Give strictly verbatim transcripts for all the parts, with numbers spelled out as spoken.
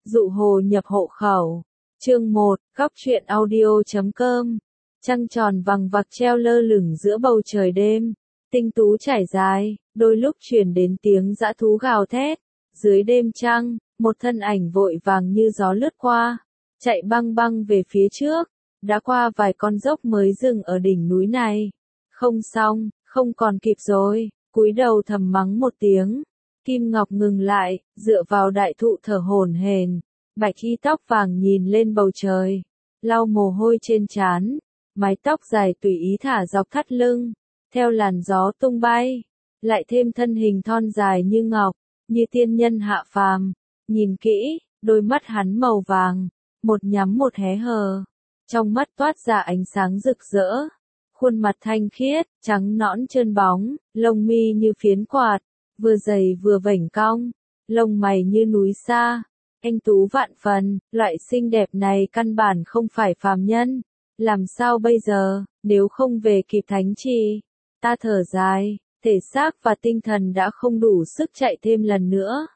Dụ hồ nhập hộ khẩu. Chương một, góc truyện audio chấm com. Trăng tròn vằng vặc treo lơ lửng giữa bầu trời đêm, tinh tú trải dài, đôi lúc truyền đến tiếng dã thú gào thét. Dưới đêm trăng, một thân ảnh vội vàng như gió lướt qua, chạy băng băng về phía trước, đã qua vài con dốc mới dừng ở đỉnh núi này. Không xong, không còn kịp rồi, cúi đầu thầm mắng một tiếng. Kim Ngọc ngừng lại, dựa vào đại thụ thở hổn hển, bạch y tóc vàng nhìn lên bầu trời, lau mồ hôi trên trán, mái tóc dài tùy ý thả dọc thắt lưng, theo làn gió tung bay, lại thêm thân hình thon dài như ngọc, như tiên nhân hạ phàm. Nhìn kỹ, đôi mắt hắn màu vàng, một nhắm một hé hờ, trong mắt toát ra ánh sáng rực rỡ, khuôn mặt thanh khiết, trắng nõn trơn bóng, lông mi như phiến quạt, vừa dày vừa vểnh cong, lông mày như núi sa, anh tú vạn phần. Loại xinh đẹp này căn bản không phải phàm nhân, làm sao bây giờ, nếu không về kịp thánh trì? Ta thở dài, thể xác và tinh thần đã không đủ sức chạy thêm lần nữa.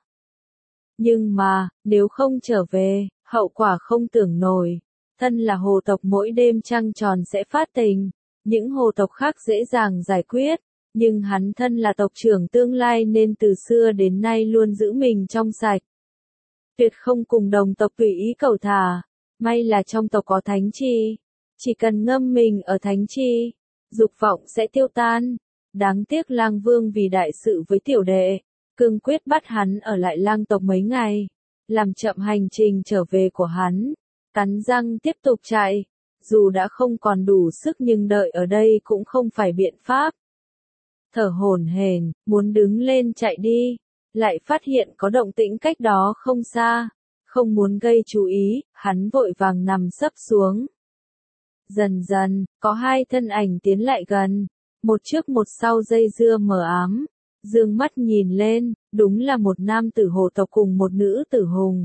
Nhưng mà, nếu không trở về, hậu quả không tưởng nổi. Thân là hồ tộc mỗi đêm trăng tròn sẽ phát tình, những hồ tộc khác dễ dàng giải quyết, nhưng hắn thân là tộc trưởng tương lai nên từ xưa đến nay luôn giữ mình trong sạch. Tuyệt không cùng đồng tộc tùy ý cầu thả, may là trong tộc có thánh chi, chỉ cần ngâm mình ở thánh chi, dục vọng sẽ tiêu tan. Đáng tiếc Lang Vương vì đại sự với tiểu đệ, cương quyết bắt hắn ở lại Lang tộc mấy ngày, làm chậm hành trình trở về của hắn. Cắn răng tiếp tục chạy, dù đã không còn đủ sức nhưng đợi ở đây cũng không phải biện pháp. Thở hổn hển, muốn đứng lên chạy đi, lại phát hiện có động tĩnh cách đó không xa, không muốn gây chú ý, hắn vội vàng nằm sấp xuống. Dần dần, có hai thân ảnh tiến lại gần, một trước một sau dây dưa mờ ám, dương mắt nhìn lên, đúng là một nam tử hồ tộc cùng một nữ tử hùng.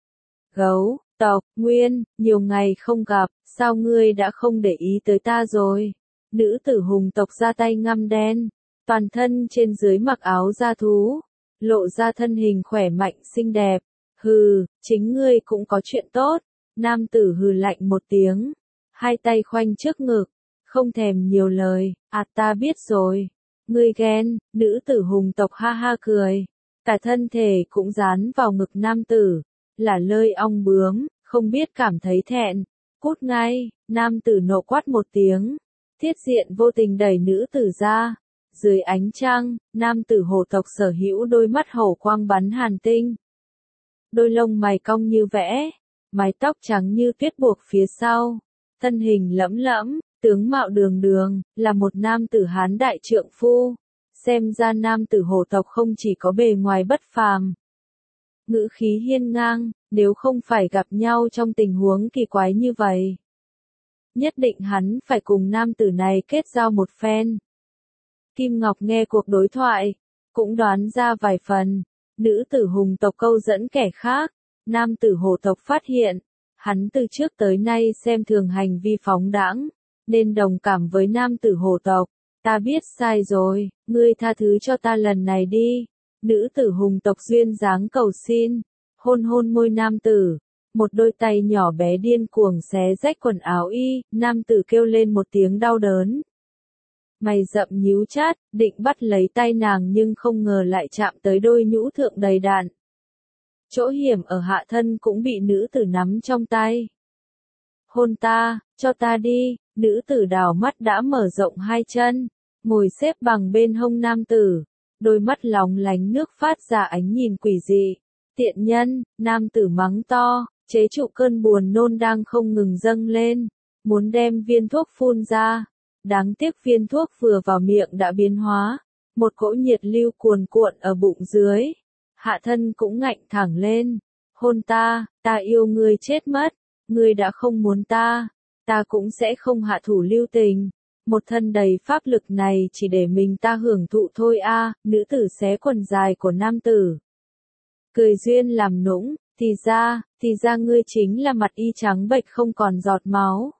Gấu tộc, Nguyên, nhiều ngày không gặp, sao ngươi đã không để ý tới ta rồi? Nữ tử hùng tộc ra tay ngăm đen, toàn thân trên dưới mặc áo da thú, lộ ra thân hình khỏe mạnh xinh đẹp. Hừ, chính ngươi cũng có chuyện tốt. Nam tử hừ lạnh một tiếng, hai tay khoanh trước ngực, không thèm nhiều lời. À, ta biết rồi, ngươi ghen. Nữ tử hùng tộc ha ha cười, cả thân thể cũng dán vào ngực nam tử, là lơi ong bướm, không biết cảm thấy thẹn. Cút ngay. Nam tử nộ quát một tiếng, thiết diện vô tình đẩy nữ tử ra. Dưới ánh trăng, nam tử hồ tộc sở hữu đôi mắt hổ quang bắn hàn tinh. Đôi lông mày cong như vẽ, mái tóc trắng như tuyết buộc phía sau, thân hình lẫm lẫm, tướng mạo đường đường, là một nam tử Hán đại trượng phu. Xem ra nam tử hồ tộc không chỉ có bề ngoài bất phàm, ngữ khí hiên ngang, nếu không phải gặp nhau trong tình huống kỳ quái như vậy, nhất định hắn phải cùng nam tử này kết giao một phen. Kim Ngọc nghe cuộc đối thoại, cũng đoán ra vài phần. Nữ tử hùng tộc câu dẫn kẻ khác, nam tử hồ tộc phát hiện, hắn từ trước tới nay xem thường hành vi phóng đãng, nên đồng cảm với nam tử hồ tộc. Ta biết sai rồi, ngươi tha thứ cho ta lần này đi. Nữ tử hùng tộc duyên dáng cầu xin, hôn hôn môi nam tử, một đôi tay nhỏ bé điên cuồng xé rách quần áo y. Nam tử kêu lên một tiếng đau đớn, mày rậm nhíu chát, định bắt lấy tay nàng nhưng không ngờ lại chạm tới đôi nhũ thượng đầy đặn. Chỗ hiểm ở hạ thân cũng bị nữ tử nắm trong tay. Hôn ta, cho ta đi. Nữ tử đảo mắt đã mở rộng hai chân, ngồi xếp bằng bên hông nam tử, đôi mắt lóng lánh nước phát ra ánh nhìn quỷ dị. Tiện nhân. Nam tử mắng to, chế trụ cơn buồn nôn đang không ngừng dâng lên, muốn đem viên thuốc phun ra. Đáng tiếc viên thuốc vừa vào miệng đã biến hóa, một cỗ nhiệt lưu cuồn cuộn ở bụng dưới, hạ thân cũng ngạnh thẳng lên. Hôn ta, ta yêu ngươi chết mất, ngươi đã không muốn ta, ta cũng sẽ không hạ thủ lưu tình. Một thân đầy pháp lực này chỉ để mình ta hưởng thụ thôi a. À. Nữ tử xé quần dài của nam tử, cười duyên làm nũng, thì ra, thì ra ngươi chính là mặt y trắng bệch không còn giọt máu.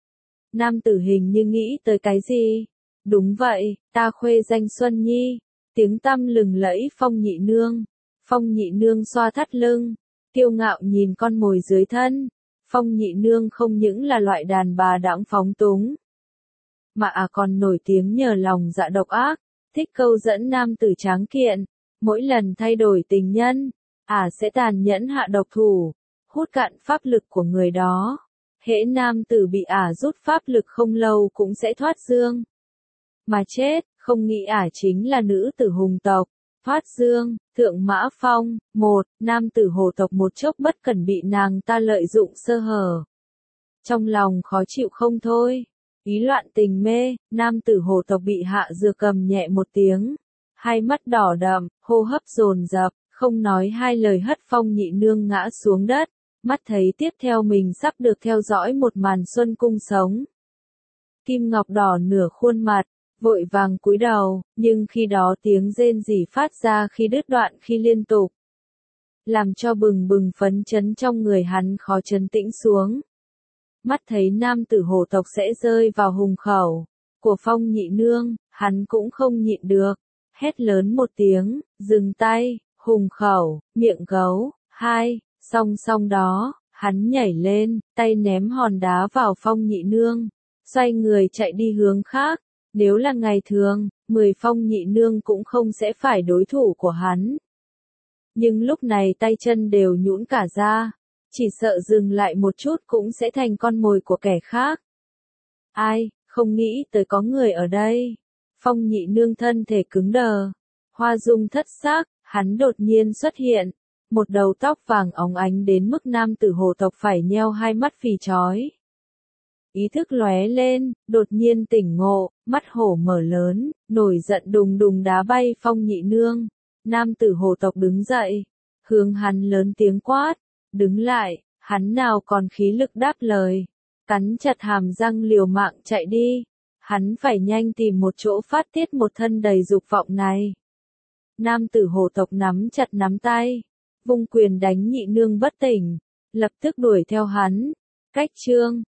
Nam tử hình như nghĩ tới cái gì. Đúng vậy, ta khuê danh Xuân Nhi, tiếng tăm lừng lẫy Phong Nhị Nương. Phong Nhị Nương xoa thắt lưng, kiêu ngạo nhìn con mồi dưới thân. Phong nhị nương không những là loại đàn bà đãng phóng túng, mà à còn nổi tiếng nhờ lòng dạ độc ác, thích câu dẫn nam tử tráng kiện. Mỗi lần thay đổi tình nhân, à sẽ tàn nhẫn hạ độc thủ, hút cạn pháp lực của người đó. Hễ nam tử bị ả rút pháp lực không lâu cũng sẽ thoát dương mà chết, không nghĩ ả chính là nữ tử hùng tộc. Thoát dương, Thượng Mã Phong. Một, nam tử hồ tộc một chốc bất cẩn bị nàng ta lợi dụng sơ hở. Trong lòng khó chịu không thôi, ý loạn tình mê, nam tử hồ tộc bị hạ dược cầm nhẹ một tiếng, hai mắt đỏ đậm, hô hấp dồn dập, không nói hai lời hất Phong nhị nương ngã xuống đất, mắt thấy tiếp theo mình sắp được theo dõi một màn xuân cung sống. Kim Ngọc đỏ nửa khuôn mặt, vội vàng cúi đầu, nhưng khi đó tiếng rên rỉ phát ra khi đứt đoạn khi liên tục, làm cho bừng bừng phấn chấn trong người hắn khó trấn tĩnh xuống. Mắt thấy nam tử hồ tộc sẽ rơi vào hùng khẩu của Phong nhị nương, hắn cũng không nhịn được, hét lớn một tiếng, dừng tay. Hùng khẩu, miệng gấu. Hai, song song đó, hắn nhảy lên, tay ném hòn đá vào Phong nhị nương, xoay người chạy đi hướng khác. Nếu là ngày thường, mười Phong nhị nương cũng không sẽ phải đối thủ của hắn. Nhưng lúc này tay chân đều nhũn cả ra, chỉ sợ dừng lại một chút cũng sẽ thành con mồi của kẻ khác. Ai, không nghĩ tới có người ở đây. Phong nhị nương thân thể cứng đờ, hoa dung thất sắc, hắn đột nhiên xuất hiện, một đầu tóc vàng óng ánh đến mức nam tử hồ tộc phải nheo hai mắt phì chói. Ý thức lóe lên, đột nhiên tỉnh ngộ, mắt hổ mở lớn, nổi giận đùng đùng đá bay Phong nhị nương. Nam tử hồ tộc đứng dậy, hướng hắn lớn tiếng quát, đứng lại. Hắn nào còn khí lực đáp lời, cắn chặt hàm răng liều mạng chạy đi. Hắn phải nhanh tìm một chỗ phát tiết một thân đầy dục vọng này. Nam tử hồ tộc nắm chặt nắm tay, vung quyền đánh nhị nương bất tỉnh, lập tức đuổi theo hắn. Cách chương